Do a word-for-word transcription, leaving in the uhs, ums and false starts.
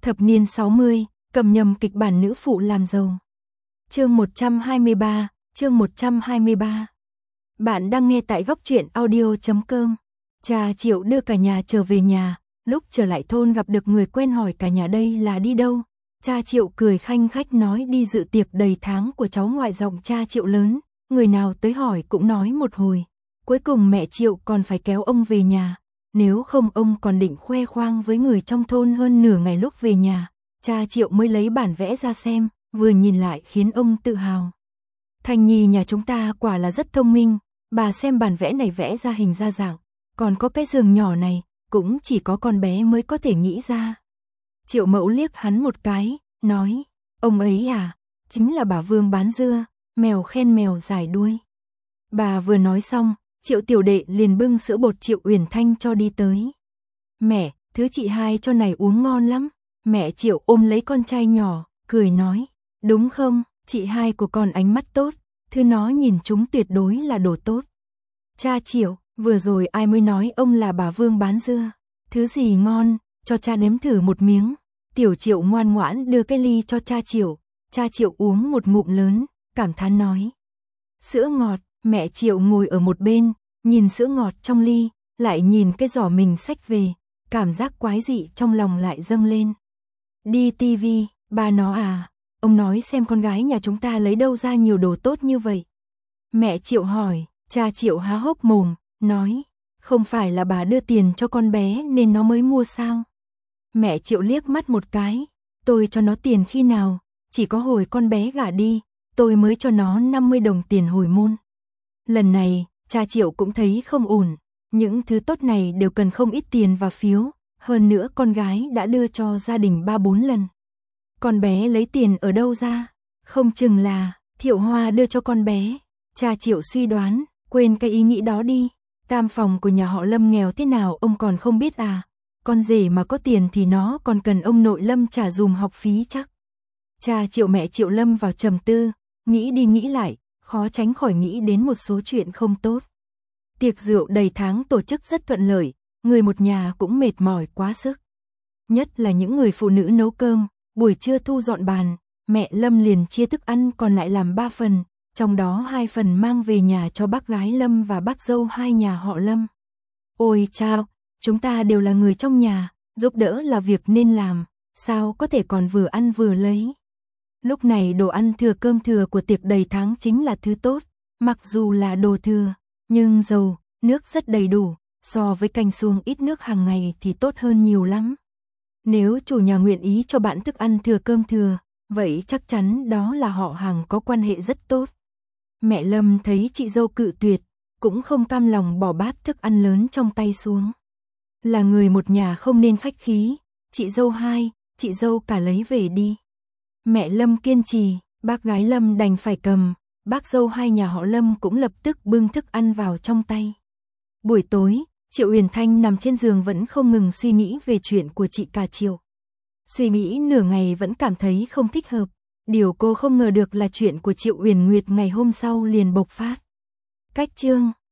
Thập niên sáu mươi, cầm nhầm kịch bản nữ phụ làm giàu. Chương một trăm hai mươi ba, chương một trăm hai mươi ba. Bạn đang nghe tại góc truyện audio chấm com. Cha Triệu đưa cả nhà trở về nhà, lúc trở lại thôn gặp được người quen hỏi cả nhà đây là đi đâu. Cha Triệu cười khanh khách nói đi dự tiệc đầy tháng của cháu ngoại giọng cha Triệu lớn, người nào tới hỏi cũng nói một hồi. Cuối cùng mẹ Triệu còn phải kéo ông về nhà, nếu không ông còn định khoe khoang với người trong thôn hơn nửa ngày. Lúc về nhà, cha Triệu mới lấy bản vẽ ra xem, vừa nhìn lại khiến ông tự hào. Thành Nhi nhà chúng ta quả là rất thông minh, bà xem bản vẽ này vẽ ra hình ra dạng, còn có cái giường nhỏ này, cũng chỉ có con bé mới có thể nghĩ ra. Triệu Mẫu liếc hắn một cái, nói, ông ấy à, chính là bà Vương bán dưa, mèo khen mèo dài đuôi. Bà vừa nói xong, Triệu tiểu đệ liền bưng sữa bột Triệu Uyển Thanh cho đi tới. Mẹ, thứ chị hai cho này uống ngon lắm. Mẹ Triệu ôm lấy con trai nhỏ, cười nói, đúng không, chị hai của con ánh mắt tốt, thứ nó nhìn chúng tuyệt đối là đồ tốt. Cha Triệu, vừa rồi ai mới nói ông là bà Vương bán dưa, thứ gì ngon, cho cha nếm thử một miếng. Tiểu Triệu ngoan ngoãn đưa cái ly cho cha Triệu, cha Triệu uống một ngụm lớn, cảm thán nói, sữa ngọt. Mẹ Triệu ngồi ở một bên, nhìn sữa ngọt trong ly, lại nhìn cái giỏ mình xách về, cảm giác quái dị trong lòng lại dâng lên. Đi tivi, ba nó à, ông nói xem con gái nhà chúng ta lấy đâu ra nhiều đồ tốt như vậy. Mẹ Triệu hỏi, cha Triệu há hốc mồm, nói, không phải là bà đưa tiền cho con bé nên nó mới mua sao. Mẹ Triệu liếc mắt một cái, tôi cho nó tiền khi nào, chỉ có hồi con bé gả đi, tôi mới cho nó năm mươi đồng tiền hồi môn. Lần này, cha Triệu cũng thấy không ổn, những thứ tốt này đều cần không ít tiền và phiếu, hơn nữa con gái đã đưa cho gia đình ba bốn lần. Con bé lấy tiền ở đâu ra? Không chừng là Thiệu Hoa đưa cho con bé. Cha Triệu suy đoán, quên cái ý nghĩ đó đi, tam phòng của nhà họ Lâm nghèo thế nào ông còn không biết à? Con rể mà có tiền thì nó còn cần ông nội Lâm trả dùm học phí chắc. Cha Triệu mẹ Triệu lâm vào trầm tư, nghĩ đi nghĩ lại, khó tránh khỏi nghĩ đến một số chuyện không tốt. Tiệc rượu đầy tháng tổ chức rất thuận lợi, người một nhà cũng mệt mỏi quá sức. Nhất là những người phụ nữ nấu cơm, buổi trưa thu dọn bàn, mẹ Lâm liền chia thức ăn còn lại làm ba phần, trong đó hai phần mang về nhà cho bác gái Lâm và bác dâu hai nhà họ Lâm. Ôi chao, chúng ta đều là người trong nhà, giúp đỡ là việc nên làm, sao có thể còn vừa ăn vừa lấy. Lúc này đồ ăn thừa cơm thừa của tiệc đầy tháng chính là thứ tốt, mặc dù là đồ thừa, nhưng dầu, nước rất đầy đủ, so với canh xuông ít nước hàng ngày thì tốt hơn nhiều lắm. Nếu chủ nhà nguyện ý cho bạn thức ăn thừa cơm thừa, vậy chắc chắn đó là họ hàng có quan hệ rất tốt. Mẹ Lâm thấy chị dâu cự tuyệt, cũng không cam lòng bỏ bát thức ăn lớn trong tay xuống. Là người một nhà không nên khách khí, chị dâu hai, chị dâu cả lấy về đi. Mẹ Lâm kiên trì, bác gái Lâm đành phải cầm, bác dâu hai nhà họ Lâm cũng lập tức bưng thức ăn vào trong tay. Buổi tối, Triệu Uyển Thanh nằm trên giường vẫn không ngừng suy nghĩ về chuyện của chị cả Triệu. Suy nghĩ nửa ngày vẫn cảm thấy không thích hợp, điều cô không ngờ được là chuyện của Triệu Uyển Nguyệt ngày hôm sau liền bộc phát. Cách chương